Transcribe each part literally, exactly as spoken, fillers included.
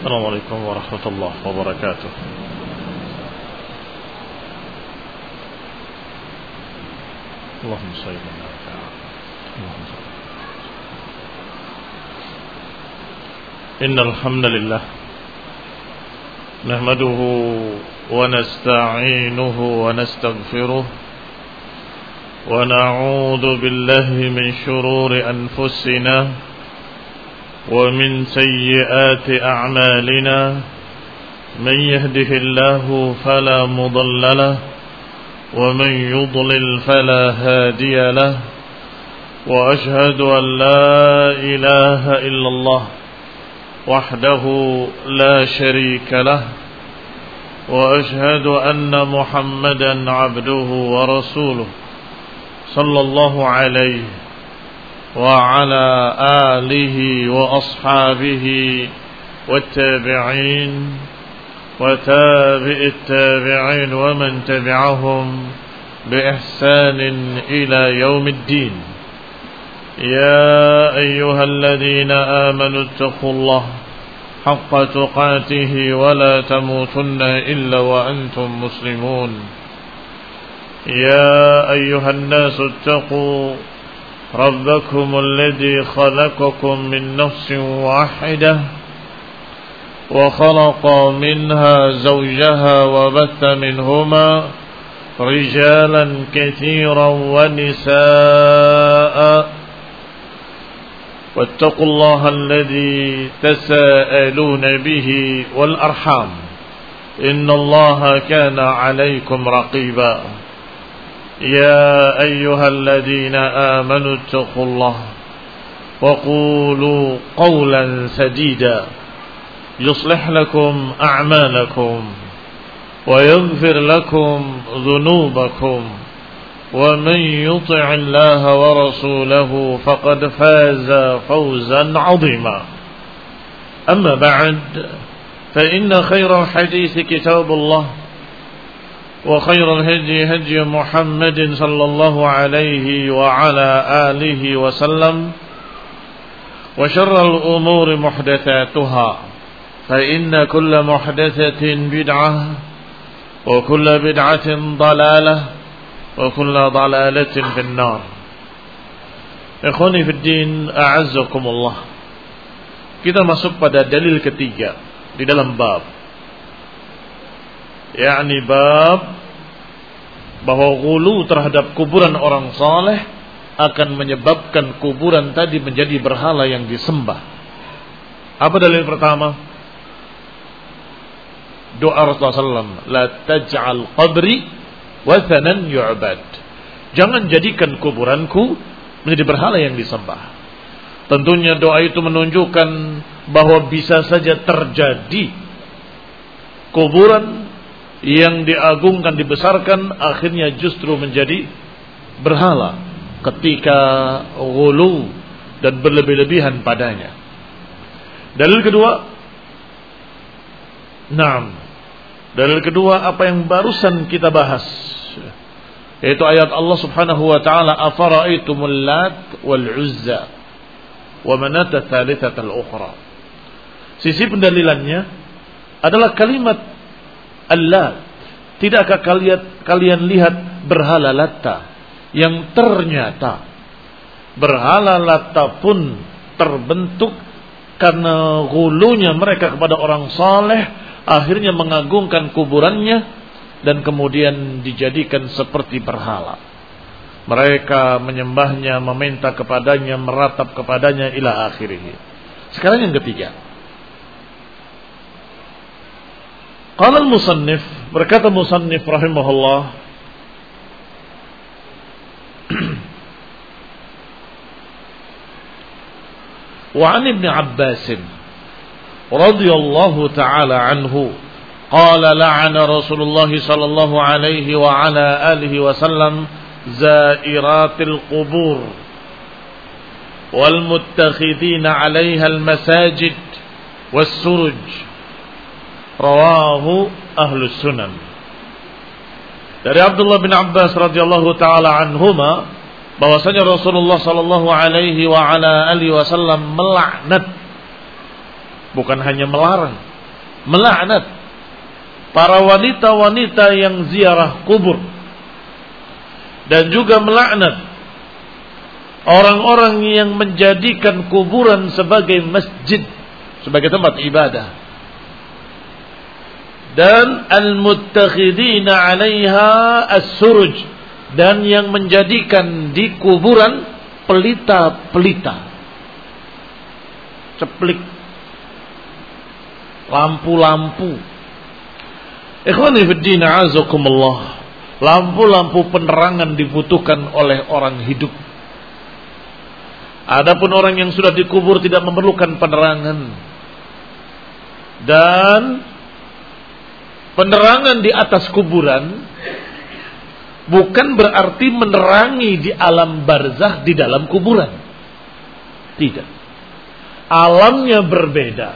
السلام عليكم ورحمة الله وبركاته. اللهم صل على محمد. إن الحمد لله نحمده ونستعينه ونستغفره ونعوذ بالله من شرور أنفسنا ومن سيئات أعمالنا. من يهده الله فلا مضل له ومن يضلل فلا هادي له. وأشهد أن لا إله إلا الله وحده لا شريك له. وأشهد أن محمدا عبده ورسوله صلى الله عليه وعلى آله وأصحابه والتابعين وتابع التابعين ومن تبعهم بإحسان إلى يوم الدين. يا أيها الذين آمنوا اتقوا الله حق تقاته ولا تموتن إلا وأنتم مسلمون. يا أيها الناس اتقوا ربكم الذي خلقكم من نفس واحدة وخلق منها زوجها وبث منهما رجالا كثيرا ونساء. واتقوا الله الذي تساءلون به والأرحام إن الله كان عليكم رقيبا. يا أيها الذين آمنوا اتقوا الله وقولوا قولا سديدا يصلح لكم أعمالكم ويغفر لكم ذنوبكم. ومن يطع الله ورسوله فقد فاز فوزا عظيما. أما بعد فإن خير الحديث كتاب الله وخير الهدي هدي محمد صلى الله عليه وعلى آله وسلم. وشر الأمور محدثاتها فإن كل محدثة بدعة وكل بدعة ضلالة وكل ضلالة في النار. Ikhwani fi din, a'azzakumullah. Kita masuk pada dalil ketiga di dalam bab, yakni bab bahwa ghulu terhadap kuburan orang saleh akan menyebabkan kuburan tadi menjadi berhala yang disembah. Apa dalil pertama? Doa Rasulullah sallallahu alaihi wasallam, la taj'al qabri wathanan yu'bad. Jangan jadikan kuburanku menjadi berhala yang disembah. Tentunya doa itu menunjukkan bahwa bisa saja terjadi kuburan yang diagungkan, dibesarkan, akhirnya justru menjadi berhala ketika ghulu dan berlebih-lebihan padanya. Dalil kedua, Naam. Dalil kedua apa yang barusan kita bahas, yaitu ayat Allah Subhanahu wa taala, afara'aitumul lat wal uzza wa manat ats-tsalitsata al-ukhra. Sisi pendalilannya adalah kalimat Allah. Tidakkah kalian kalian lihat berhala Latta yang ternyata berhala Latta pun terbentuk karena ghulunya mereka kepada orang saleh, akhirnya mengagungkan kuburannya dan kemudian dijadikan seperti berhala. Mereka menyembahnya, meminta kepadanya, meratap kepadanya ila akhirih. Sekarang yang ketiga. Qala al-musannif, berkata musannif rahimahullah, wa an Ibn Abbas radhiyallahu ta'ala anhu qala la'ana Rasulullah sallallahu alaihi wa ala alihi wa sallam zairatil qubur wal muttakhidina 'alaiha al masajid was suruj. Rawahu ahlus sunan. Dari Abdullah bin Abbas radhiyallahu taala anhuma bahwasanya Rasulullah sallallahu alaihi wa ala alihi wasallam melaknat, bukan hanya melarang, melaknat para wanita-wanita yang ziarah kubur, dan juga melaknat orang-orang yang menjadikan kuburan sebagai masjid, sebagai tempat ibadah, dan al-muttakhidina 'alaiha as-suruj, dan yang menjadikan di kuburan pelita-pelita, ceplik, lampu-lampu. Ikhwani fid din, a'azakumullah. Lampu-lampu penerangan dibutuhkan oleh orang hidup. Adapun orang yang sudah dikubur tidak memerlukan penerangan. Dan penerangan di atas kuburan bukan berarti menerangi di alam barzakh di dalam kuburan. Tidak. Alamnya berbeda.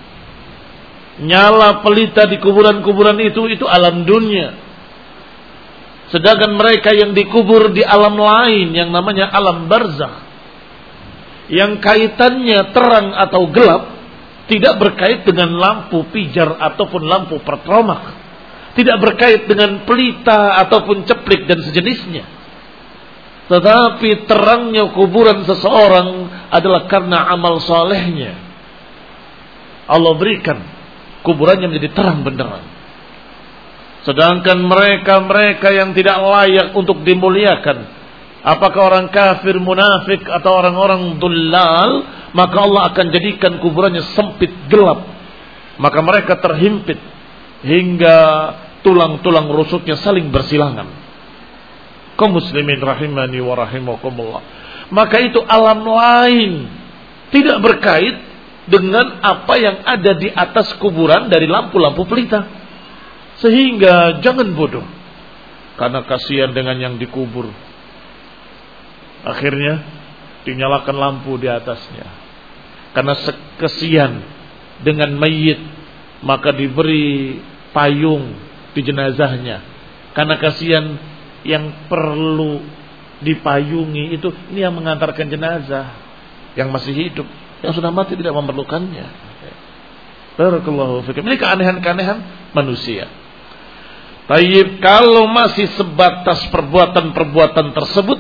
Nyala pelita di kuburan-kuburan itu itu alam dunia. Sedangkan mereka yang dikubur di alam lain yang namanya alam barzakh, yang kaitannya terang atau gelap, tidak berkait dengan lampu pijar ataupun lampu pertromak, tidak berkait dengan pelita ataupun ceplik dan sejenisnya. Tetapi terangnya kuburan seseorang adalah karena amal salehnya. Allah berikan kuburannya menjadi terang benderang. Sedangkan mereka-mereka yang tidak layak untuk dimuliakan, apakah orang kafir, munafik, atau orang-orang dullal, maka Allah akan jadikan kuburannya sempit, gelap. Maka mereka terhimpit hingga tulang-tulang rusuknya saling bersilangan. Kaum muslimin rahimani wa rahimakumullah. Maka itu alam lain, tidak berkait dengan apa yang ada di atas kuburan dari lampu-lampu pelita. Sehingga jangan bodoh, karena kasihan dengan yang dikubur, akhirnya dinyalakan lampu di atasnya. Karena kesian dengan mayit, maka diberi payung di jenazahnya. Karena kasihan yang perlu dipayungi itu, ini yang mengantarkan jenazah yang masih hidup. Yang sudah mati tidak memerlukannya. Barakallahu fikum. Ini keanehan-keanehan manusia. Tayyib, kalau masih sebatas perbuatan-perbuatan tersebut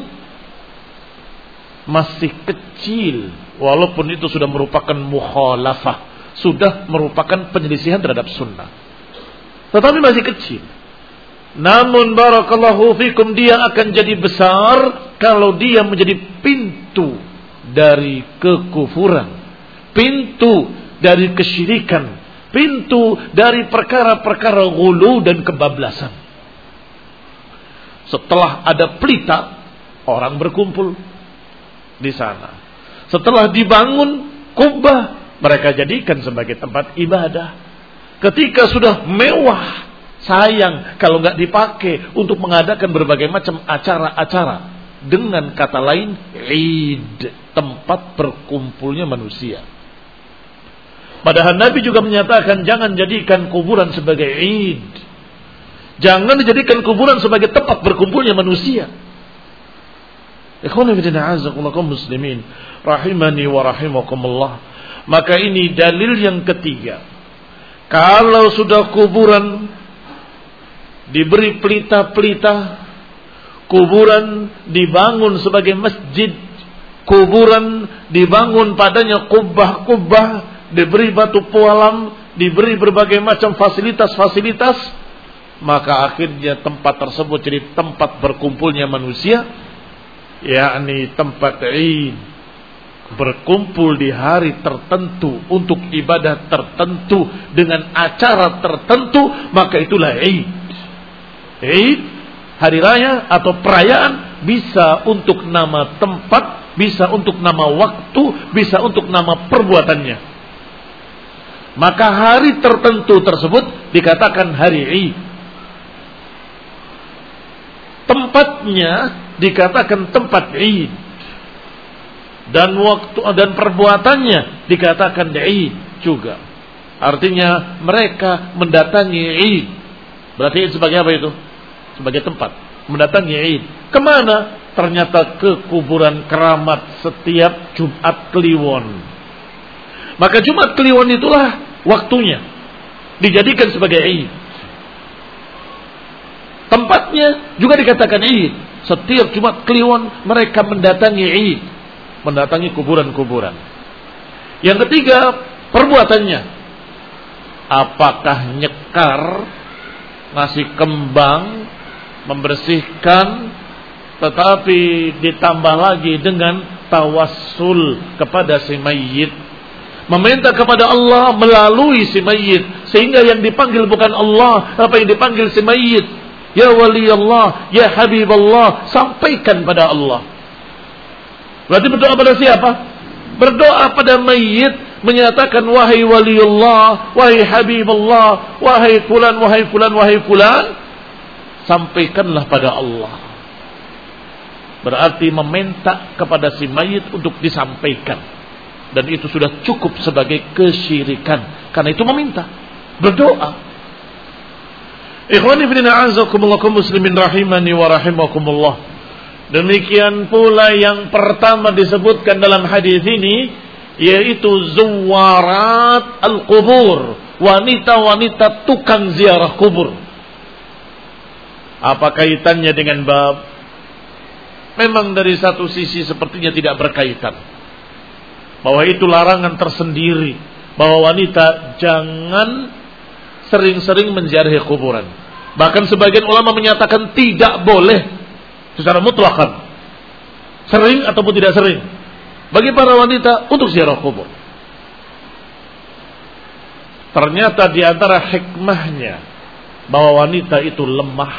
masih kecil, walaupun itu sudah merupakan mukhalafah, sudah merupakan penyelisihan terhadap sunnah, tetapi masih kecil. Namun barakallahu fikum, dia akan jadi besar kalau dia menjadi pintu dari kekufuran, pintu dari kesyirikan, pintu dari perkara-perkara ghulu dan kebablasan. Setelah ada pelita, orang berkumpul di sana. Setelah dibangun kubah, mereka jadikan sebagai tempat ibadah. Ketika sudah mewah, sayang kalau nggak dipakai untuk mengadakan berbagai macam acara-acara. Dengan kata lain, Id, tempat berkumpulnya manusia. Padahal Nabi juga menyatakan jangan jadikan kuburan sebagai Id. Jangan dijadikan kuburan sebagai tempat berkumpulnya manusia. Ikhwani fillah, a'azakumullah muslimin rahimani wa rahimakumullah. Maka ini dalil yang ketiga. Kalau sudah kuburan diberi pelita-pelita, kuburan dibangun sebagai masjid, kuburan dibangun padanya kubah-kubah, diberi batu pualam, diberi berbagai macam fasilitas-fasilitas, maka akhirnya tempat tersebut jadi tempat berkumpulnya manusia, yakni tempat Id, berkumpul di hari tertentu untuk ibadah tertentu dengan acara tertentu, maka itulah Id. Id, hari raya atau perayaan, bisa untuk nama tempat, bisa untuk nama waktu, bisa untuk nama perbuatannya. Maka hari tertentu tersebut dikatakan hari Id. Tempatnya dikatakan tempat Id. Dan waktu dan perbuatannya dikatakan Id juga. Artinya mereka mendatangi Id. Berarti Id sebagai apa itu? Sebagai tempat mendatangi Id. Kemana? Ternyata ke kuburan keramat setiap Jumat Kliwon. Maka Jumat Kliwon itulah waktunya. dijadikan sebagai Id. Tempatnya juga dikatakan Id. Setiap Jumat Kliwon mereka mendatangi Id, mendatangi kuburan-kuburan. Yang ketiga, perbuatannya. Apakah nyekar, ngasih kembang, membersihkan, tetapi ditambah lagi dengan tawassul kepada si mayyit, meminta kepada Allah melalui si mayyit, sehingga yang dipanggil bukan Allah, apa yang dipanggil si mayyit. Ya wali Allah, ya habib Allah, sampaikan pada Allah. Berarti berdoa pada siapa? Berdoa pada mayyit, menyatakan wahai wali Allah, wahai habib Allah, wahai fulan, wahai fulan, wahai fulan, sampaikanlah pada Allah. Berarti meminta kepada si mayit untuk disampaikan. Dan itu sudah cukup sebagai kesyirikan. Karena itu meminta, berdoa. Ikhwani fillah a'azakumullah kaum muslimin rahimani wa rahimakumullah. Demikian pula yang pertama disebutkan dalam hadis ini, yaitu zuwarat al-qubur, wanita-wanita tukang ziarah kubur. Apa kaitannya dengan bab? Memang dari satu sisi sepertinya tidak berkaitan, bahwa itu larangan tersendiri, bahwa wanita jangan sering-sering menziarahi kuburan. Bahkan sebagian ulama menyatakan tidak boleh secara mutlakan, sering ataupun tidak sering, bagi para wanita untuk ziarah kubur. Ternyata di antara hikmahnya bahwa wanita itu lemah,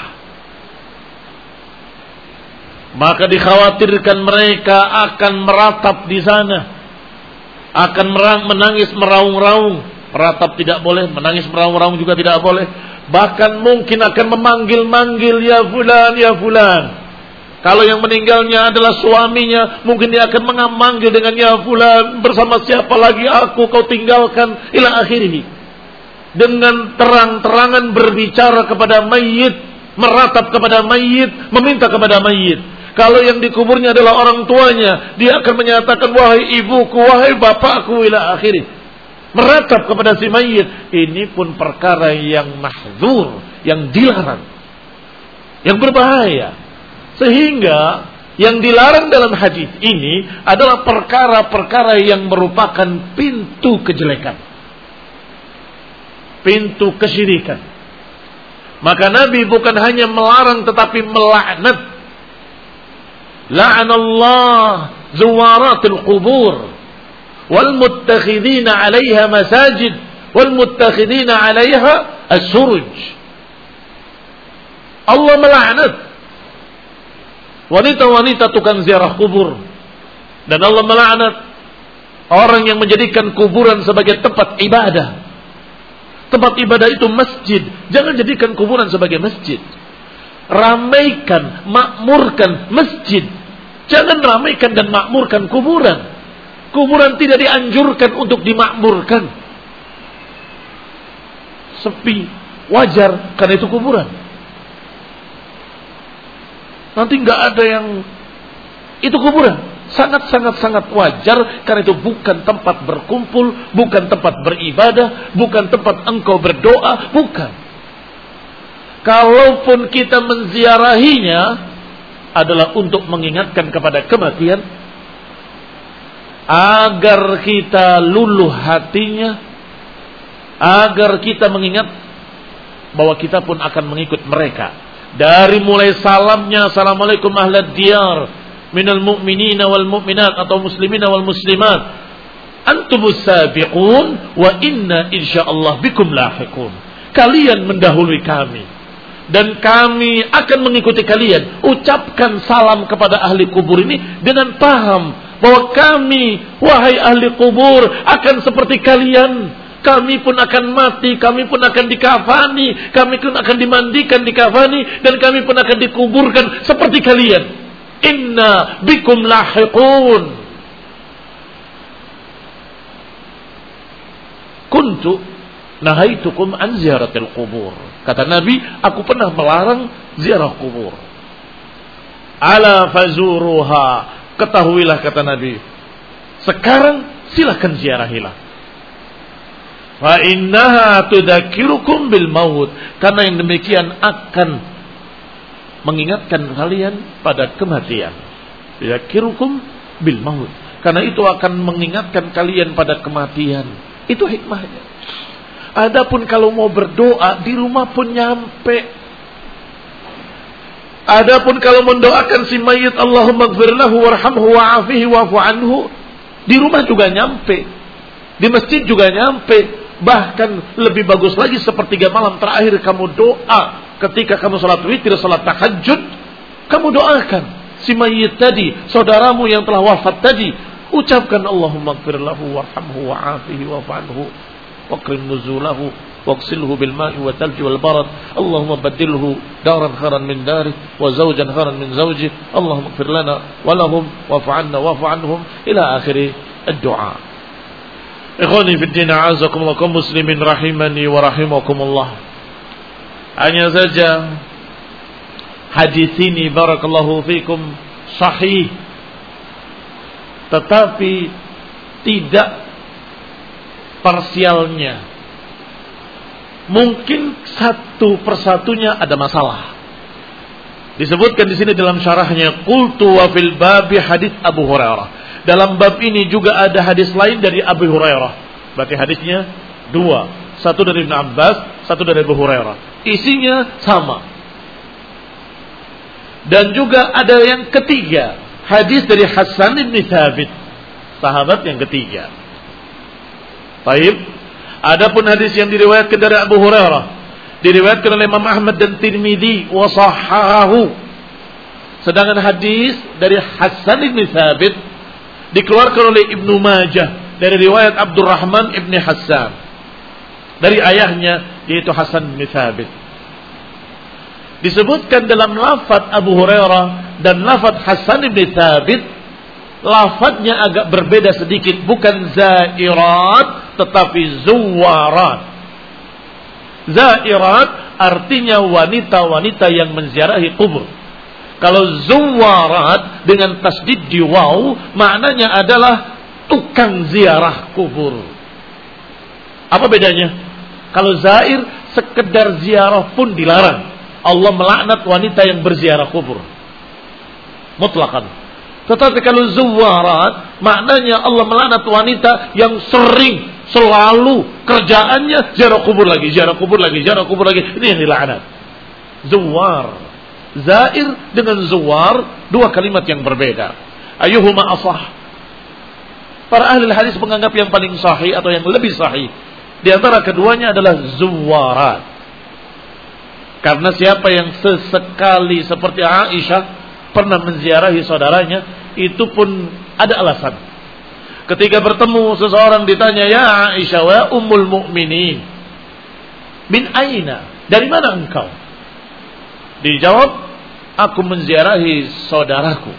maka dikhawatirkan mereka akan meratap di sana, akan menangis meraung-raung. Meratap tidak boleh, menangis meraung-raung juga tidak boleh. Bahkan mungkin akan memanggil-manggil, ya fulan, ya fulan. Kalau yang meninggalnya adalah suaminya, mungkin dia akan memanggil dengan ya fulan, bersama siapa lagi aku kau tinggalkan, ila akhirih. Dengan terang-terangan berbicara kepada mayit, meratap kepada mayit, meminta kepada mayit. Kalau yang dikuburnya adalah orang tuanya, dia akan menyatakan wahai ibuku, wahai bapakku, ila akhirih. Meratap kepada si mayit. Ini pun perkara yang mahdzur, yang dilarang, yang berbahaya. Sehingga yang dilarang dalam hadis ini adalah perkara-perkara yang merupakan pintu kejelekan, pintu kesyirikan. Maka Nabi bukan hanya melarang tetapi melaknat. La'anallah zuwaratil qubur wal muttakhidina 'alaiha masajid wal muttakhidina 'alaiha as-suruj. Allah melaknat wanita-wanita tukang ziarah kubur, dan Allah melaknat orang yang menjadikan kuburan sebagai tempat ibadah. Tempat ibadah itu masjid. Jangan jadikan kuburan sebagai masjid. Ramaikan, makmurkan masjid. Jangan ramaikan dan makmurkan kuburan. Kuburan tidak dianjurkan untuk dimakmurkan. Sepi, wajar, karena itu kuburan. Nanti nggak ada yang itu kuburan. Sangat-sangat-sangat wajar, karena itu bukan tempat berkumpul, bukan tempat beribadah, bukan tempat engkau berdoa, bukan. Kalaupun kita menziarahinya adalah untuk mengingatkan kepada kematian, agar kita luluh hatinya, agar kita mengingat bahwa kita pun akan mengikut mereka. Dari mulai salamnya, assalamualaikum ahlad diyar minal mu'minina wal mu'minat atau muslimina wal muslimat, antumus sabiqun wa inna insyaallah bikum lahiqun. Kalian mendahului kami dan kami akan mengikuti kalian. Ucapkan salam kepada ahli kubur ini dengan paham bahwa kami, wahai ahli kubur, akan seperti kalian. Kami pun akan mati, kami pun akan dikafani, kami pun akan dimandikan, dikafani, dan kami pun akan dikuburkan seperti kalian. Inna bikum lahiqun. Kuntu nahaitukum an ziaratil qubur. Kata Nabi, aku pernah melarang ziarah kubur. Ala fazuruha. Ketahuilah, kata Nabi, sekarang silakan ziarahilah. Fa innaha tudzakirukum bil maut. Karena yang demikian akan mengingatkan kalian pada kematian. Tudzakirukum bil maut. Karena itu akan mengingatkan kalian pada kematian. Itu hikmahnya. Adapun kalau mau berdoa di rumah pun nyampe. Adapun kalau mendoakan si mayit, Allahumma ighfir lahu warhamhu wa'afihi wa'fu anhu, di rumah juga nyampe. Di masjid juga nyampe. Bahkan lebih bagus lagi sepertiga malam terakhir kamu doa ketika kamu salat witir, salat tahajud, kamu doakan si mayit tadi, saudaramu yang telah wafat tadi, ucapkan Allahumma ighfir lahu warhamhu wa'afihi wa'fu anhu waqrim nuzulahu waqsilhu bil ma'i wa thalji wal barad Allahumma badilhu daran khairan min dari wa zawjan khairan min zawji Allahumma ighfir lana wa lahum wa'fu 'anna wa'fu 'anhum ila akhir ad-du'a. Ikhwani fid din, a'azakumullah, kaum muslimin rahimani wa rahimakumullah. Hanya saja hadis ini barakallahu fikum sahih, tetapi tidak parsialnya. Mungkin satu persatunya ada masalah. Disebutkan di sini dalam syarahnya, qultu wa fil babi hadits Abu Hurairah. Dalam bab ini juga ada hadis lain dari Abu Hurairah. Berarti hadisnya dua. Satu dari Ibn Abbas, satu dari Abu Hurairah. Isinya sama. Dan juga ada yang ketiga. Hadis dari Hasan bin Thabit. Sahabat yang ketiga. Baik. Adapun hadis yang diriwayatkan dari Abu Hurairah, diriwayatkan oleh Imam Ahmad dan Tirmidzi wa sahhahahu. Sedangkan hadis dari Hasan bin Thabit dikeluarkan oleh Ibnu Majah dari riwayat Abdurrahman ibni Hassan dari ayahnya yaitu Hasan bin Thabit. Disebutkan dalam lafaz Abu Hurairah dan lafaz Hasan bin Thabit, lafaznya agak berbeda sedikit, bukan zairat tetapi zuwarat. Zairat artinya wanita-wanita yang menziarahi kubur. Kalau zuwarat dengan tasdid di waw, maknanya adalah tukang ziarah kubur. Apa bedanya? Kalau zair sekedar ziarah pun dilarang. Allah melaknat wanita yang berziarah kubur mutlaqan. Tetapi kalau zuwarat, maknanya Allah melaknat wanita yang sering, selalu kerjaannya ziarah kubur lagi, ziarah kubur lagi, ziarah kubur lagi. Ini yang dilaknat. Zuwar. Zair dengan zuwar, dua kalimat yang berbeda. Ayyuhuma asah? Para ahli hadis menganggap yang paling sahih atau yang lebih sahih di antara keduanya adalah zuwarat. Karena siapa yang sesekali seperti Aisyah pernah menziarahi saudaranya, itu pun ada alasan. Ketika bertemu seseorang ditanya, ya Aisyah wa ummul mu'minin, min aina? Dari mana engkau? Dijawab, aku menziarahi saudaraku.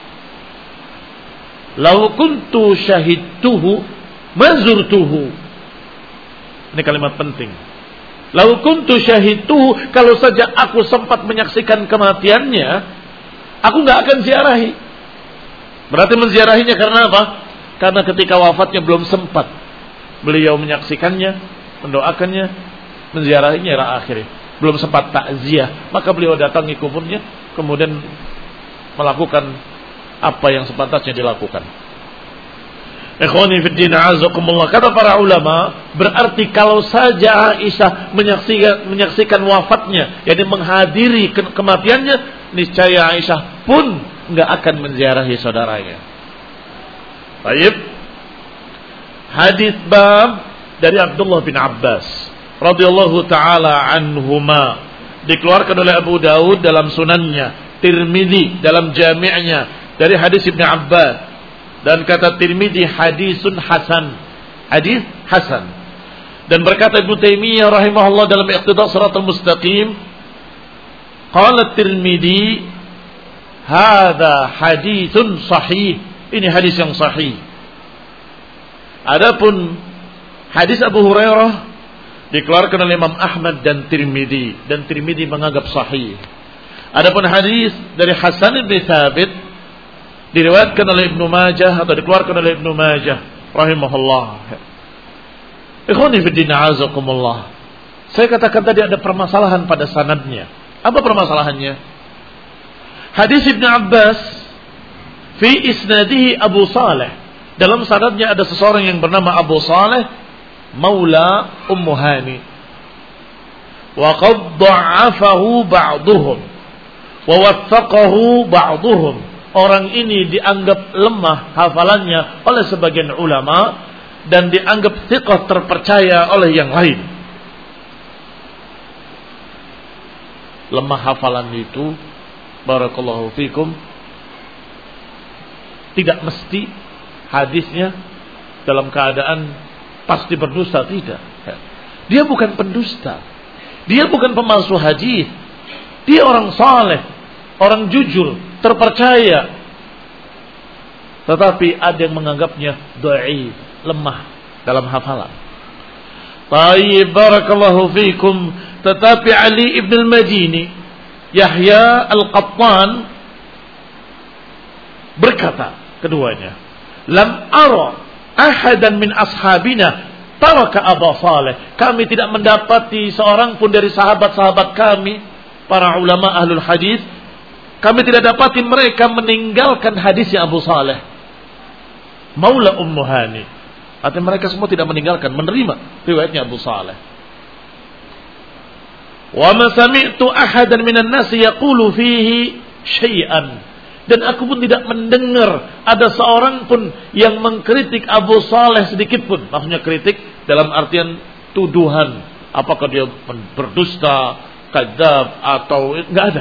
Lau kuntu syahidtuhu mazurtuhu. Ini kalimat penting. Lau kuntu syahidtuhu, kalau saja aku sempat menyaksikan kematiannya, aku nggak akan ziarahi. Berarti menziarahinya karena apa? Karena ketika wafatnya belum sempat beliau menyaksikannya, mendoakannya, menziarahinya era akhirnya. Belum sempat takziah, maka beliau datangi kuburnya, kemudian melakukan apa yang sepantasnya dilakukan. Ikhwani fid din, a'azakumullah. Kata para ulama, berarti kalau saja Aisyah menyaksikan menyaksikan wafatnya, yakni menghadiri ke- kematiannya, niscaya Aisyah pun enggak akan menziarahi saudaranya. Baik. Hadis bab dari Abdullah bin Abbas radhiyallahu taala anhuma, dikeluarkan oleh Abu Daud dalam sunannya, Tirmidzi dalam jami'nya dari hadis Ibnu Abbas, dan kata Tirmidzi hadisun hasan, hadis hasan. Dan berkata Ibnu Taimiyah rahimahullah dalam Iqtida' Shiratal Mustaqim, qala Tirmidzi hadza hadisun sahih, ini hadis yang sahih. Adapun hadis Abu Hurairah dikeluarkan oleh Imam Ahmad dan Tirmidzi, dan Tirmidzi menganggap sahih. Adapun hadis dari Hasan bin Thabit diriwayatkan oleh Ibnu Majah atau dikeluarkan oleh Ibnu Majah rahimahullah. Ikhwani fi din a'azakumullah. Saya katakan tadi ada permasalahan pada sanadnya. Apa permasalahannya? Hadis Ibnu Abbas fi isnadihi Abu Saleh. Dalam sanadnya ada seseorang yang bernama Abu Saleh maula Ummu Hani. Wa qad dha'afahu ba'dhum wa wathaqahu ba'dhum. Orang ini dianggap lemah hafalannya oleh sebagian ulama dan dianggap thiqah terpercaya oleh yang lain. Lemah hafalan itu, barakallahu fikum, tidak mesti hadisnya dalam keadaan pasti berdusta, tidak. Dia bukan pendusta. Dia bukan pemalsu hadis. Dia orang saleh, orang jujur, terpercaya. Tetapi ada yang menganggapnya dhaif, lemah dalam hafalan. Tayyib, barakallahu fikum. Tetapi Ali ibn al-Madini, Yahya al-Qattan berkata keduanya, lam ara ahadan min ashabina taraka Abu Saleh. Kami tidak mendapati seorang pun dari sahabat-sahabat kami, para ulama ahlul hadis, kami tidak dapati mereka meninggalkan hadisnya Abu Saleh maula Ummu Hani. Artinya mereka semua tidak meninggalkan, menerima riwayatnya Abu Saleh. Wa ma sami'tu ahadan minan nasi yaqulu fihi syai'an. Dan aku pun tidak mendengar ada seorang pun yang mengkritik Abu Saleh sedikit pun. Maksudnya kritik dalam artian tuduhan, apakah dia berdusta, kadzab atau enggak ada.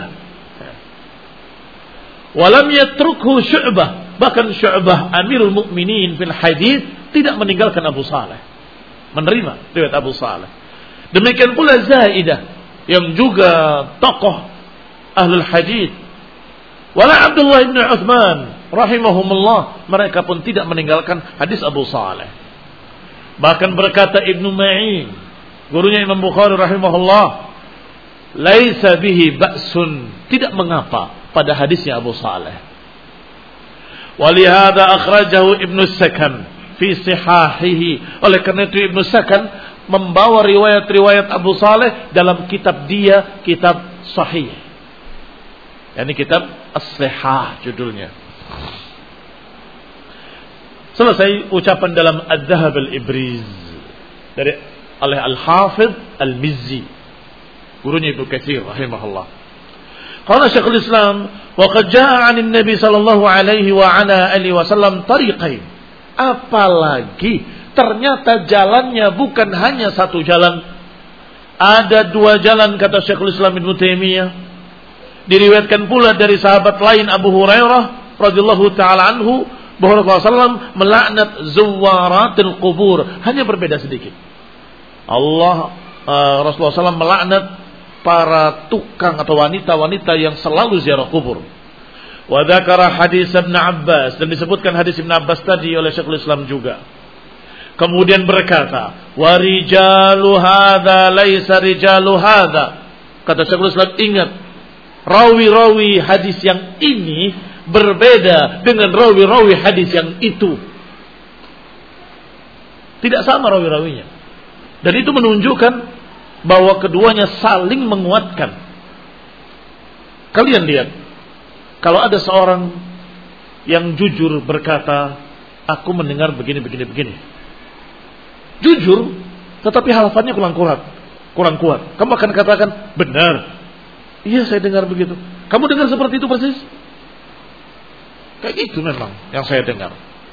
Walam yatrukhu Syu'bah. Bahkan Syu'bah Amirul Mukminin fil hadis tidak meninggalkan Abu Saleh, menerima riwayat Abu Saleh. Demikian pula Zaidah yang juga tokoh ahlul hadis. Wala Abdullah bin Uthman rahimahumullah, mereka pun tidak meninggalkan hadis Abu Saleh. Bahkan berkata Ibnu Ma'in, gurunya Imam Bukhari rahimahullah, laisa bihi ba'sun, tidak mengapa pada hadisnya Abu Saleh. Walihada akhrajahu Ibnu Sakan fi sihahihi. Oleh karena itu Ibnu Sakan membawa riwayat-riwayat Abu Saleh dalam kitab dia, kitab Sahih. Yani kitab As-Sihah judulnya. Selesai ucapan dalam Ad-Dhahab Al-Ibriz dari oleh Al-Hafidh Al-Mizzi, gurunya Ibnu Katsir rahimahullah. Qala Syekhul Islam, wa qad jaa'a 'an Nabi sallallahu alaihi wa ala alihi wasallam tariqain. Apalagi ternyata jalannya bukan hanya satu jalan. Ada dua jalan kata Syekhul Islam Ibnu Taimiyah. Diriwayatkan pula dari sahabat lain Abu Hurairah radhiyallahu taala anhu bahwa Rasulullah sallallahu alaihi wasallam melaknat zuwaratil qubur, hanya berbeda sedikit. Allah uh, Rasulullah sallallahu alaihi wasallam melaknat para tukang atau wanita-wanita yang selalu ziarah kubur. Wa dzakara hadis Ibnu Abbas, dan disebutkan hadis Ibnu Abbas tadi oleh Syekhul Islam juga. Kemudian berkata, wa rijalu hadza laisa rijalu hadza. Kata Syekhul Islam, ingat, rawi-rawi hadis yang ini berbeda dengan rawi-rawi hadis yang itu. Tidak sama rawi-rawinya. Dan itu menunjukkan bahwa keduanya saling menguatkan. Kalian lihat, kalau ada seorang yang jujur berkata, aku mendengar begini, begini, begini. Jujur, tetapi halafannya kurang kuat, kurang kuat. Kamu akan katakan, benar. Iya, saya dengar begitu. Kamu dengar seperti itu persis? Kayak gitu memang yang saya dengar.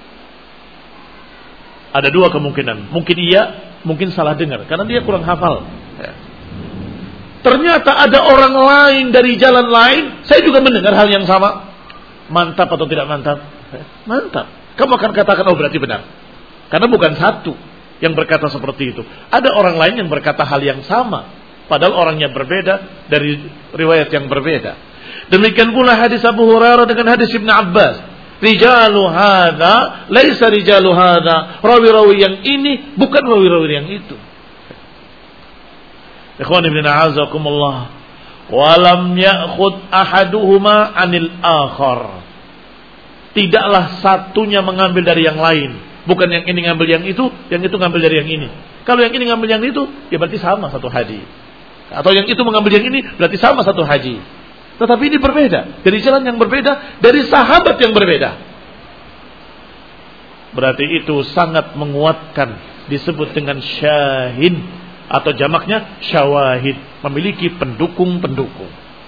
Ada dua kemungkinan. Mungkin iya, mungkin salah dengar. Karena dia kurang hafal. Ya. Ternyata ada orang lain dari jalan lain, saya juga mendengar hal yang sama. Mantap atau tidak mantap? Ya. Mantap. Kamu akan katakan, oh berarti benar. Karena bukan satu yang berkata seperti itu. Ada orang lain yang berkata hal yang sama, padahal orangnya berbeda dari riwayat yang berbeda. Demikian pula hadis Abu Hurairah dengan hadis Ibnu Abbas. Rijalu hadza laisa rijalu hadza. Rawi-rawi yang ini bukan rawi-rawi yang itu. Ikhwan ibn a'azakumullah. Wa lam ya'khud ahaduhuma 'anil akhar. Tidaklah satunya mengambil dari yang lain. Bukan yang ini ngambil yang itu, yang itu ngambil dari yang ini. Kalau yang ini ngambil yang itu, ya berarti sama satu hadis. Atau yang itu mengambil yang ini, berarti sama satu hadis. Tetapi ini berbeda, dari jalan yang berbeda, dari sahabat yang berbeda. Berarti itu sangat menguatkan, disebut dengan syahid atau jamaknya syawahid, memiliki pendukung-pendukung.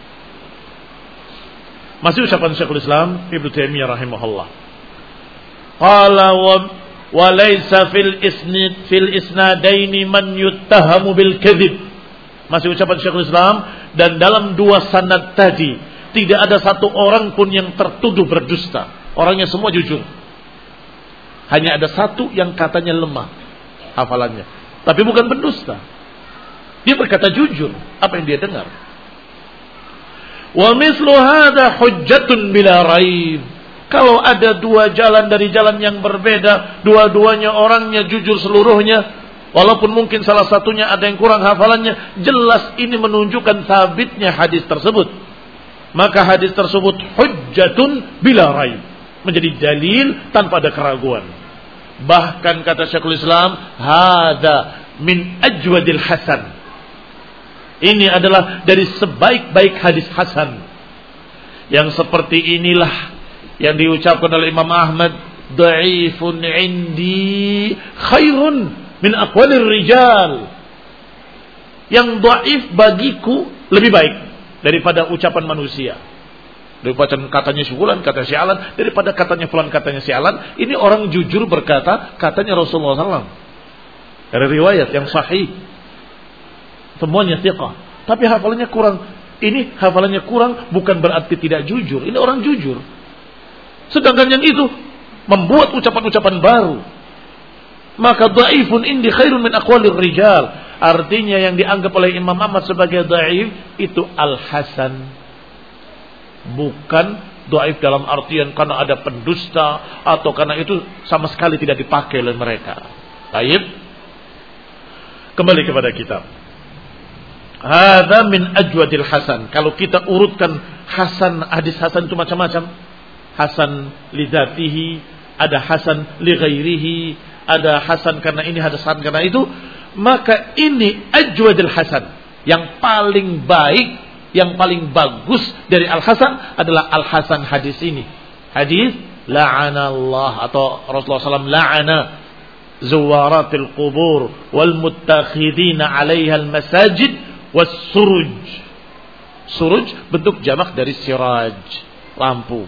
Masih ucapan Syekhul Islam Ibnu Taimiyah rahimahullah. Qala wa wa laysa fil isnad fil isnadaini man yuttahamu bil kadzib. Masih ucapan Syekhul Islam, dan dalam dua sanad tadi tidak ada satu orang pun yang tertuduh berdusta. Orangnya semua jujur. Hanya ada satu yang katanya lemah hafalannya, tapi bukan pendusta. Dia berkata jujur apa yang dia dengar. Wa mislu hadza hujjatun bila raib. Kalau ada dua jalan dari jalan yang berbeda, dua-duanya orangnya jujur seluruhnya, walaupun mungkin salah satunya ada yang kurang hafalannya, jelas ini menunjukkan sabitnya hadis tersebut. Maka hadis tersebut hujjatun bila raib, menjadi dalil tanpa ada keraguan. Bahkan kata Syekhul Islam, hadza min ajwadil hasan. Ini adalah dari sebaik-baik hadis hasan. Yang seperti inilah yang diucapkan oleh Imam Ahmad, dhaifun indi khairun min aqwalir rijal. Yang dhaif bagiku lebih baik daripada ucapan manusia. Daripada katanya si fulan, kata si alan, daripada katanya fulan, katanya si alan. Ini orang jujur berkata, katanya Rasulullah sallallahu alaihi wasallam. Dari riwayat yang sahih. Semuanya thiqah. Tapi hafalannya kurang. Ini hafalannya kurang bukan berarti tidak jujur. Ini orang jujur. Sedangkan yang itu membuat ucapan-ucapan baru. Maka dhaifun indi khairun min aqwalir rijal. Artinya yang dianggap oleh Imam Ahmad sebagai dhaif itu al-hasan. Bukan dhaif dalam artian karena ada pendusta atau karena itu sama sekali tidak dipakai oleh mereka. Baik. Kembali kepada kitab. Hadza min ajwadil hasan. Kalau kita urutkan hasan, hadis hasan itu macam-macam. Hasan lidzatihi, ada hasan li ghairihi, ada hasan karena ini, ada hasan karena itu. Maka ini ajwadul hasan, yang paling baik, yang paling bagus dari al-hasan adalah al-hasan hadis ini. Hadis la'anallah, atau Rasulullah sallallahu alaihi wasallam la'ana zuwaratil qubur wal muttakhidina 'alaiha al-masajid was suruj. Suruj bentuk jamak dari siraj, lampu.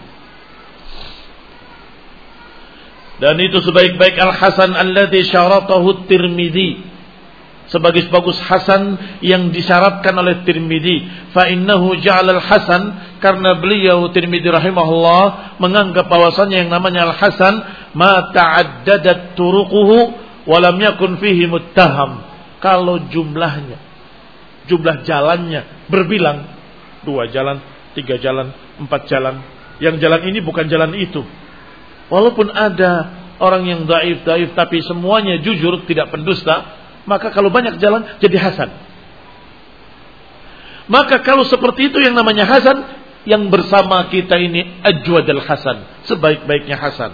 Dan itu sebaik-baik al-hasan alladzi syaratahu Tirmidzi, sebagus-bagus hasan yang disyaratkan oleh Tirmidzi. Fa innahu ja'ala al-hasan, karena beliau Tirmidzi rahimahullah menganggap bahwasanya yang namanya al-hasan ma ta'addadat turuquhu wa lam yakun fihi muttaham. Kalau jumlahnya, jumlah jalannya berbilang, dua jalan, tiga jalan, empat jalan, yang jalan ini bukan jalan itu. Walaupun ada orang yang dhaif-dhaif tapi semuanya jujur, tidak pendusta, maka kalau banyak jalan jadi hasan. Maka kalau seperti itu yang namanya hasan, yang bersama kita ini ajwadul hasan, sebaik-baiknya hasan.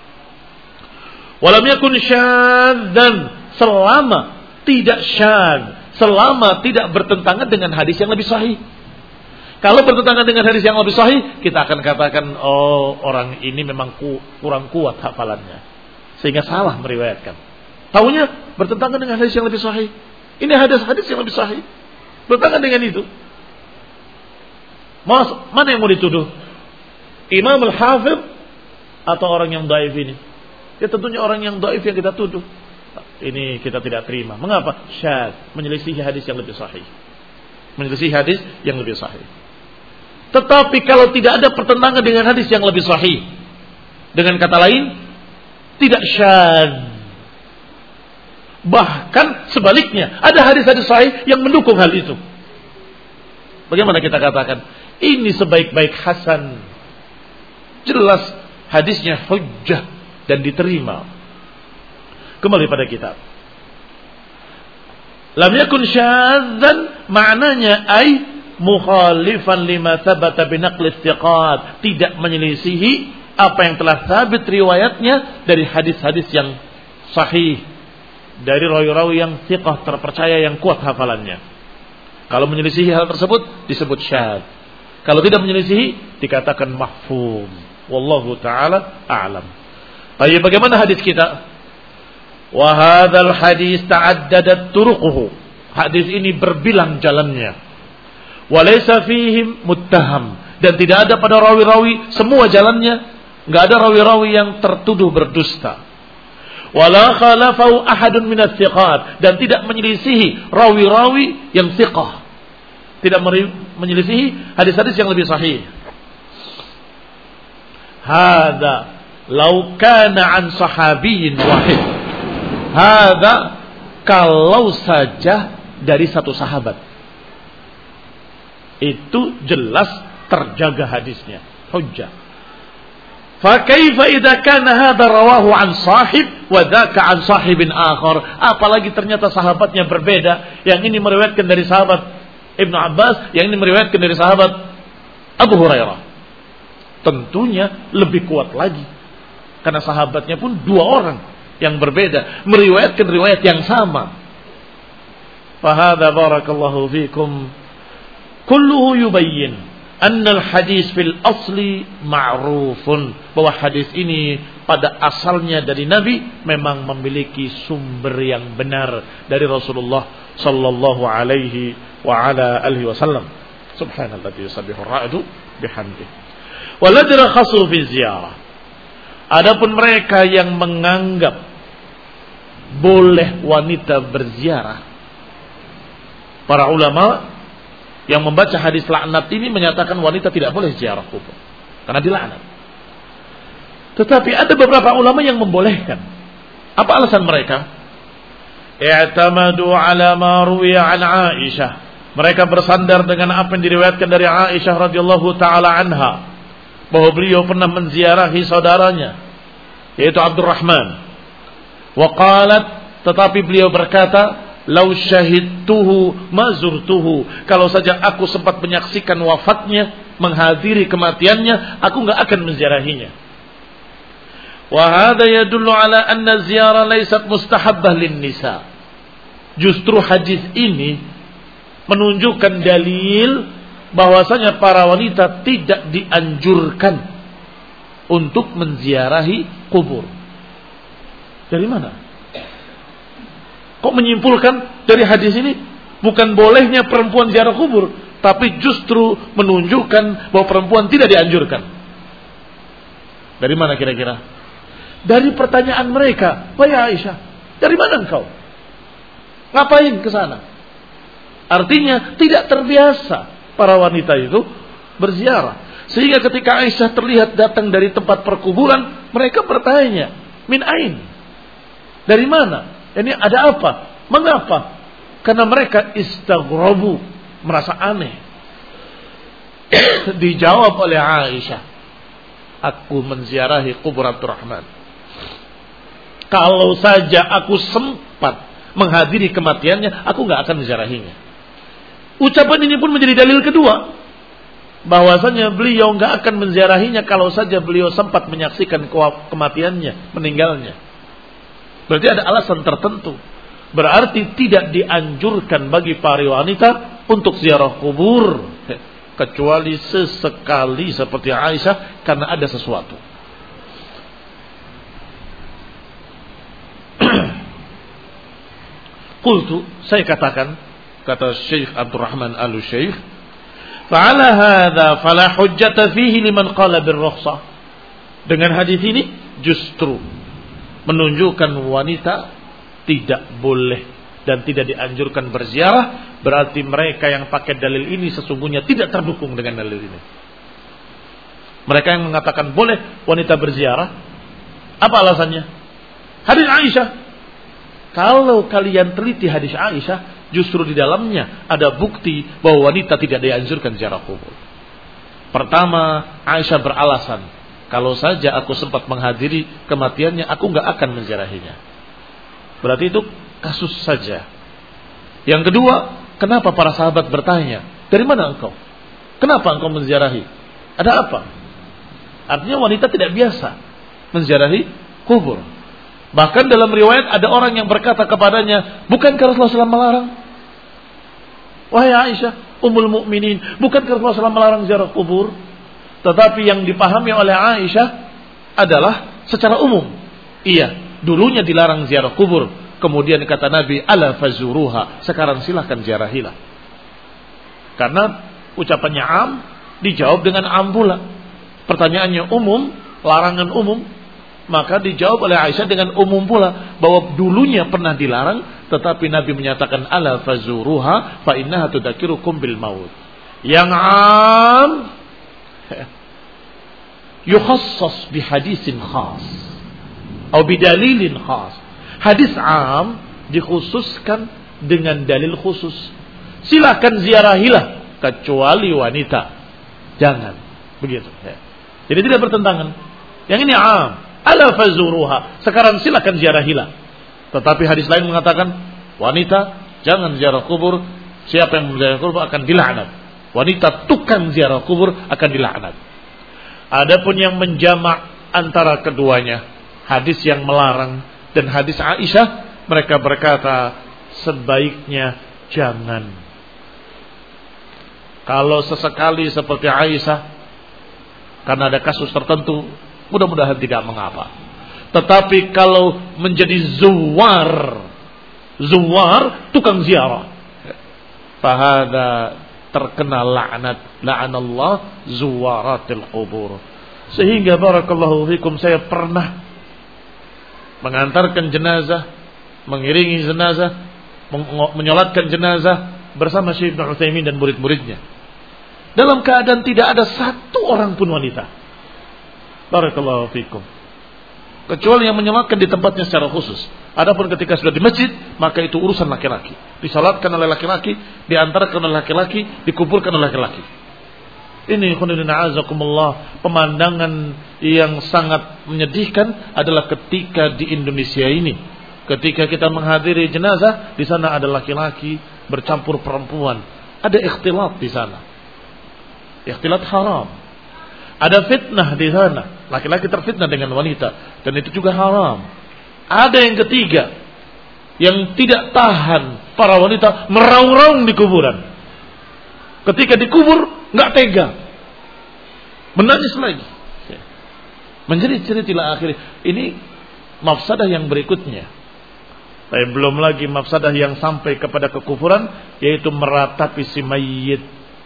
Walam yakun syadzan, selama tidak syadz, selama tidak bertentangan dengan hadis yang lebih sahih. Kalau bertentangan dengan hadis yang lebih sahih, kita akan katakan, oh orang ini memang ku, kurang kuat hafalannya, sehingga salah meriwayatkan. Taunya bertentangan dengan hadis yang lebih sahih. Ini hadis-hadis yang lebih sahih, bertentangan dengan itu. Mas, mana yang mau dituduh? Imam al-Hafidh atau orang yang dhaif ini? Ya tentunya orang yang dhaif yang kita tuduh. Ini kita tidak terima. Mengapa? Syadz, menyelisihi hadis yang lebih sahih. Menyelisihi hadis yang lebih sahih. Tetapi kalau tidak ada pertentangan dengan hadis yang lebih sahih, dengan kata lain, tidak syadz. Bahkan sebaliknya, ada hadis-hadis sahih yang mendukung hal itu. Bagaimana kita katakan? Ini sebaik-baik hasan. Jelas hadisnya hujjah dan diterima. Kembali pada kitab. Lam yakun syadzan, maknanya ai mukhalifan lima thabata binaqli istiqat, tidak menyelisihi apa yang telah sabit riwayatnya dari hadis-hadis yang sahih, dari rawi-rawi yang thiqah, terpercaya, yang kuat hafalannya. Kalau menyelisihi hal tersebut disebut syadz. Kalau tidak menyelisihi dikatakan mahfuz. Wallahu taala a'lam. Baik, bagaimana hadis kita? Wa hadzal hadis ta'addadat turuquhu. Hadis ini berbilang jalannya. Wa laysa fihi muttaham, dan tidak ada pada rawi-rawi semua jalannya, enggak ada rawi-rawi yang tertuduh berdusta. Wala khalafahu ahadun minats thiqat, dan tidak menyelisihi rawi-rawi yang thiqah, tidak menyelisihi hadis-hadis yang lebih sahih. Hadza law kana an sahabiyyin wahid. Hadza kalau saja dari satu sahabat, itu jelas terjaga hadisnya, hujjah. Fa kaifa idza kana hadza rawahu an sahib wa dzaka an sahibin akhar? Apalagi ternyata sahabatnya berbeda, yang ini meriwayatkan dari sahabat Ibnu Abbas, yang ini meriwayatkan dari sahabat Abu Hurairah. Tentunya lebih kuat lagi, karena sahabatnya pun dua orang yang berbeda meriwayatkan riwayat yang sama. Fa hadza barakallahu fikum kulluhu yubayyin annal hadis fil asli ma'rufun, bahwa hadis ini pada asalnya dari Nabi memang memiliki sumber yang benar dari Rasulullah sallallahu alaihi wa ala alihi wasallam. Subhanalladzi yusabbihu ar-ra'du bihamdihi. Waladra khasu fi ziyarah. Adapun mereka yang menganggap boleh wanita berziarah, para ulama yang membaca hadis laknat ini menyatakan wanita tidak boleh ziarah kubur karena dilaknat. Tetapi ada beberapa ulama yang membolehkan. Apa alasan mereka? I'tamadu ala ma ruwiya an Aisyah. Mereka bersandar dengan apa yang diriwayatkan dari Aisyah radhiyallahu taala anha, bahwa beliau pernah menziarahi saudaranya yaitu Abdurrahman. Wa qalat, tetapi beliau berkata, lau syahidtuhu mazurtuhu, kalau saja aku sempat menyaksikan wafatnya, menghadiri kematiannya, aku enggak akan menziarahinya. Wa hadha yadullu ala anna ziyarah laysat mustahabbah lin nisa. Justru hadis ini menunjukkan dalil bahwasanya para wanita tidak dianjurkan untuk menziarahi kubur. Dari mana? Kok menyimpulkan dari hadis ini bukan bolehnya perempuan ziarah kubur, tapi justru menunjukkan bahwa perempuan tidak dianjurkan? Dari mana kira-kira? Dari pertanyaan mereka, "Wahai Aisyah, dari mana engkau? Ngapain ke sana?" Artinya tidak terbiasa para wanita itu berziarah. Sehingga ketika Aisyah terlihat datang dari tempat perkuburan, mereka bertanya, "Min ain?" Dari mana? Ini ada apa? Mengapa? Karena mereka istaghrabu, merasa aneh. Dijawab oleh Aisyah, "Aku menziarahi kubur Abdurrahman. Kalau saja aku sempat menghadiri kematiannya, aku enggak akan menziarahinya." Ucapan ini pun menjadi dalil kedua, bahwasanya beliau enggak akan menziarahinya kalau saja beliau sempat menyaksikan kematiannya, meninggalnya. Berarti ada alasan tertentu. Berarti tidak dianjurkan bagi para wanita untuk ziarah kubur, kecuali sesekali seperti Aisyah karena ada sesuatu. Qultu, saya katakan, kata Syekh Abdurrahman Al-Syekh, fa'ala hadza fala hujjata fihi liman qala bir-rukhsah. Dengan hadis ini justru menunjukkan wanita tidak boleh dan tidak dianjurkan berziarah. Berarti mereka yang pakai dalil ini sesungguhnya tidak terdukung dengan dalil ini. Mereka yang mengatakan boleh wanita berziarah, apa alasannya? Hadis Aisyah. Kalau kalian teliti hadis Aisyah, justru di dalamnya ada bukti bahwa wanita tidak dianjurkan ziarah kubur. Pertama, Aisyah beralasan, kalau saja aku sempat menghadiri kematiannya, aku enggak akan menziarahinya. Berarti itu kasus saja. Yang kedua, kenapa para sahabat bertanya, dari mana engkau? Kenapa engkau menziarahi? Ada apa? Artinya wanita tidak biasa menziarahi kubur. Bahkan dalam riwayat ada orang yang berkata kepadanya, bukankah Rasulullah shallallahu alaihi wasallam melarang? Wahai Aisyah, Ummul Mukminin, bukankah Rasulullah shallallahu alaihi wasallam melarang ziarah kubur? Tetapi yang dipahami oleh Aisyah adalah secara umum. Iya, dulunya dilarang ziarah kubur. Kemudian kata Nabi, ala fazuruha, sekarang silahkan ziarahilah. Karena ucapannya am, dijawab dengan am pula. Pertanyaannya umum, larangan umum, maka dijawab oleh Aisyah dengan umum pula, bahwa dulunya pernah dilarang, tetapi Nabi menyatakan ala fazuruha fa innaha tudzakirukum bil maut. Yang am yukhassas bi hadisin khas atau bi dalilin khas. Hadis am dikhususkan dengan dalil khusus. Silakan ziarahilah kecuali wanita. Jangan. Begitu. Jadi tidak bertentangan. Yang ini am. Ala fazuruha. Sekarang silakan ziarahilah. Tetapi hadis lain mengatakan wanita jangan ziarah kubur. Siapa yang menziarah kubur akan dilaknat. Wanita tukang ziarah kubur akan dilaknat. Adapun yang menjamak antara keduanya, hadis yang melarang dan hadis Aisyah, mereka berkata sebaiknya jangan. Kalau sesekali seperti Aisyah, karena ada kasus tertentu, mudah-mudahan tidak mengapa. Tetapi kalau menjadi zuwar, zuwar tukang ziarah, fahada terkena laknat, la'anallah zuwaratil qubur. Sehingga barakallahu fikum, saya pernah mengantarkan jenazah, mengiringi jenazah, menyolatkan jenazah bersama Syekh Ibnu Utsaimin dan murid-muridnya. Dalam keadaan tidak ada satu orang pun wanita. Barakallahu fikum. Kecuali yang menyolatkan di tempatnya secara khusus. Adapun ketika sudah di masjid, maka itu urusan laki-laki. Disalatkan oleh laki-laki, diantarkan oleh laki-laki, dikuburkan oleh laki-laki. Ini khonidina azakumullah, pemandangan yang sangat menyedihkan adalah ketika di Indonesia ini, ketika kita menghadiri jenazah, di sana ada laki-laki bercampur perempuan, ada ikhtilat di sana, ikhtilat haram, ada fitnah di sana, laki-laki terfitnah dengan wanita, dan itu juga haram. Ada yang ketiga, yang tidak tahan, para wanita meraung-raung di kuburan. Ketika dikubur nggak tega, menangis lagi. Menjerit-jeritilah akhirnya. Ini mafsadah yang berikutnya. Tapi belum lagi mafsadah yang sampai kepada kekufuran, yaitu meratapi si mayyit.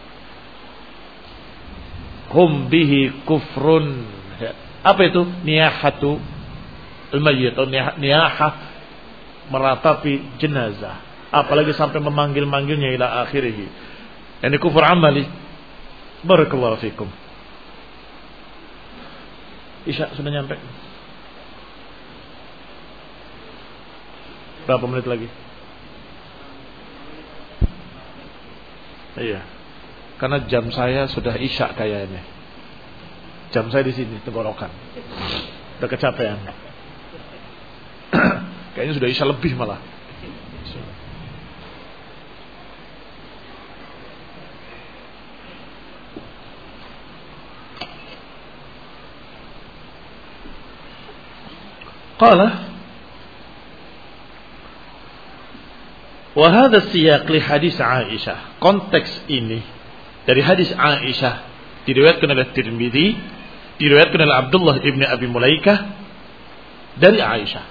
Hum bihi kufrun. Apa itu? Niyahatu al-mayyit atau niyahah, meratapi jenazah. Apalagi sampai memanggil-manggilnya ila akhirih. Ini kufur amali. Barakallahu fikum. Isya sudah nyampe. Berapa menit lagi? Iya. Karena jam saya sudah isya kayaknya. Jam saya di sini tenggorokan. Udah kecapean. Kayaknya sudah isya lebih malah. Qala wa hadha siyaq li hadis Aisyah. Konteks ini dari hadis Aisyah diriwayatkan oleh Tirmidzi, diriwayatkan oleh Abdullah ibn Abi Mulaikah dari Aisyah.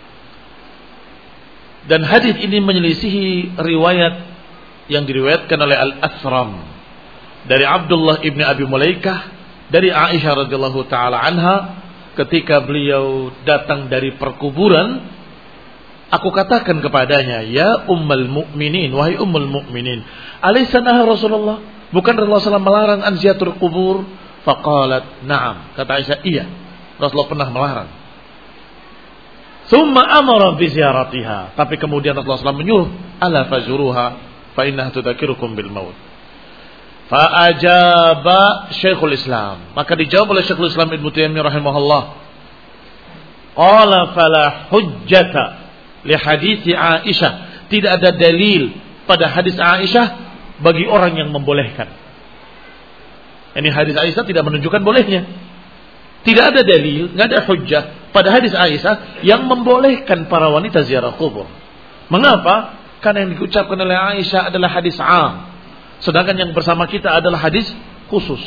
Dan hadis ini menyelisihi riwayat yang diriwayatkan oleh Al-Athram dari Abdullah ibn Abi Mulaikah dari Aisyah radhiyallahu taala anha. Ketika beliau datang dari perkuburan, aku katakan kepadanya, ya ummul mukminin, wahai ummul mukminin, alaysa naha Rasulullah, bukan Rasulullah sallallahu alaihi wasallam melarang an ziyatul qubur? Faqalat na'am, kata Aisyah, iya, Rasulullah pernah melarang. Tsumma amara bi ziyaratiha, tapi kemudian Rasulullah sallallahu alaihi wasallam menyuruh, ala fazuruha fa innaha tudzakirukum bil maut. Fa'ajaba Syekhul Islam, maka dijawab oleh Syekhul Islam Ibnu Taimiyah rahimahullah, qala fala hujjata li hadits Aisyah, tidak ada dalil pada hadis Aisyah bagi orang yang membolehkan. Ini hadis Aisyah tidak menunjukkan bolehnya, tidak ada dalil, enggak ada hujjah pada hadis Aisyah yang membolehkan para wanita ziarah kubur. Mengapa? Karena yang diucapkan oleh Aisyah adalah hadis am, sedangkan yang bersama kita adalah hadis khusus.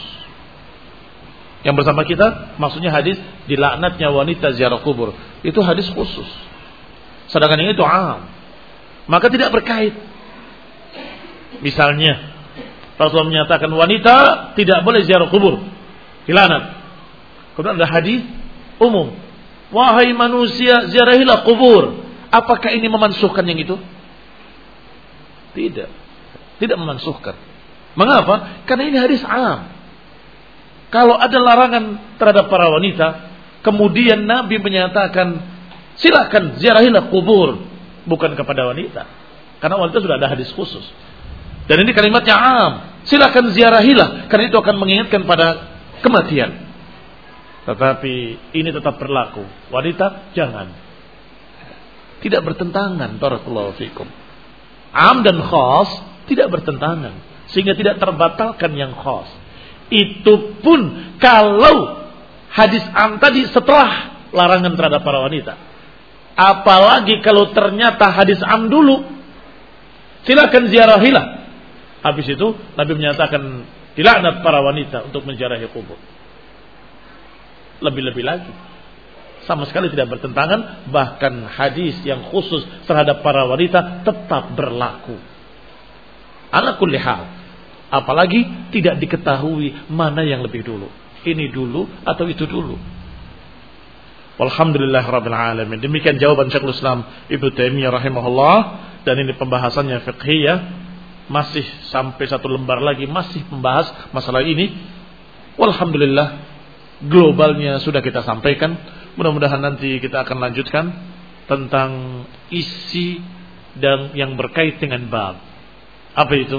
Yang bersama kita maksudnya hadis dilaknatnya wanita ziarah kubur, itu hadis khusus. Sedangkan yang itu am, maka tidak berkait. Misalnya Rasulullah menyatakan wanita tidak boleh ziarah kubur, dilaknat. Kemudian ada hadis umum, wahai manusia ziarahilah kubur. Apakah ini memansuhkan yang itu? Tidak, tidak memansuhkan. Mengapa? Karena ini hadis am. Kalau ada larangan terhadap para wanita, kemudian Nabi menyatakan silakan ziarahilah kubur, bukan kepada wanita, karena wanita sudah ada hadis khusus. Dan ini kalimatnya am, silakan ziarahilah, karena itu akan mengingatkan pada kematian. Tetapi ini tetap berlaku, wanita jangan. Tidak bertentangan, barakallahu fikum. Am dan khas tidak bertentangan, sehingga tidak terbatalkan yang khas. Itu pun kalau hadis am tadi setelah larangan terhadap para wanita. Apalagi kalau ternyata hadis am dulu, silakan ziarahilah. Habis itu Nabi menyatakan dilaknat para wanita untuk menziarahi kubur. Lebih-lebih lagi, sama sekali tidak bertentangan. Bahkan hadis yang khusus terhadap para wanita tetap berlaku. Ala kulli hal, apalagi tidak diketahui mana yang lebih dulu, ini dulu atau itu dulu. Walhamdulillah rabbil alamin. Demikian jawaban Syekhul Islam Ibnu Taimiyah rahimahullah. Dan ini pembahasannya fiqhiyah, masih sampai satu lembar lagi masih membahas masalah ini. Walhamdulillah, globalnya sudah kita sampaikan. Mudah-mudahan nanti kita akan lanjutkan tentang isi dan yang berkait dengan bab. Apa itu?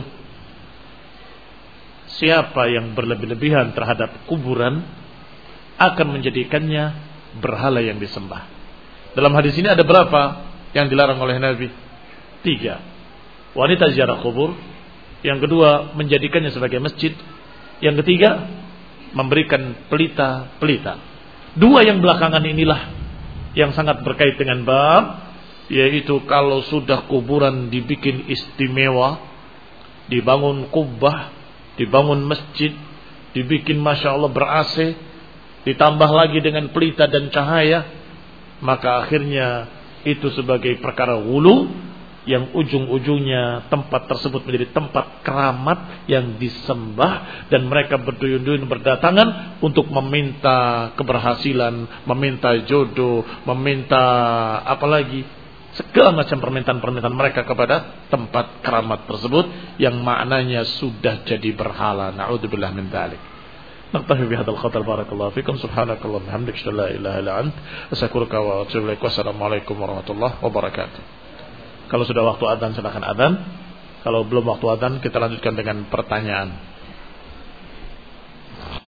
Siapa yang berlebih-lebihan terhadap kuburan akan menjadikannya berhala yang disembah. Dalam hadis ini ada berapa yang dilarang oleh Nabi? Tiga. Wanita ziarah kubur. Yang kedua, menjadikannya sebagai masjid. Yang ketiga, memberikan pelita-pelita. Dua yang belakangan inilah yang sangat berkait dengan bab, yaitu kalau sudah kuburan dibikin istimewa, dibangun kubah, dibangun masjid, dibikin masya Allah ber-A C, ditambah lagi dengan pelita dan cahaya, maka akhirnya itu sebagai perkara wulu, yang ujung-ujungnya tempat tersebut menjadi tempat keramat yang disembah, dan mereka berduyun-duyun berdatangan untuk meminta keberhasilan, meminta jodoh, meminta apalagi segala macam permintaan-permintaan mereka kepada tempat keramat tersebut yang maknanya sudah jadi berhala. Na'udzubillah min dzalik. Naktafi bihadzal qadar, barakallahu fikum, subhanakallahumma wa bihamdika, asyhadu an la ilaha illa anta, astaghfiruka wa atubu ilaik. Wassalamualaikum warahmatullahi wabarakatuh. Kalau sudah waktu adzan silakan adzan. Kalau belum waktu adzan kita lanjutkan dengan pertanyaan.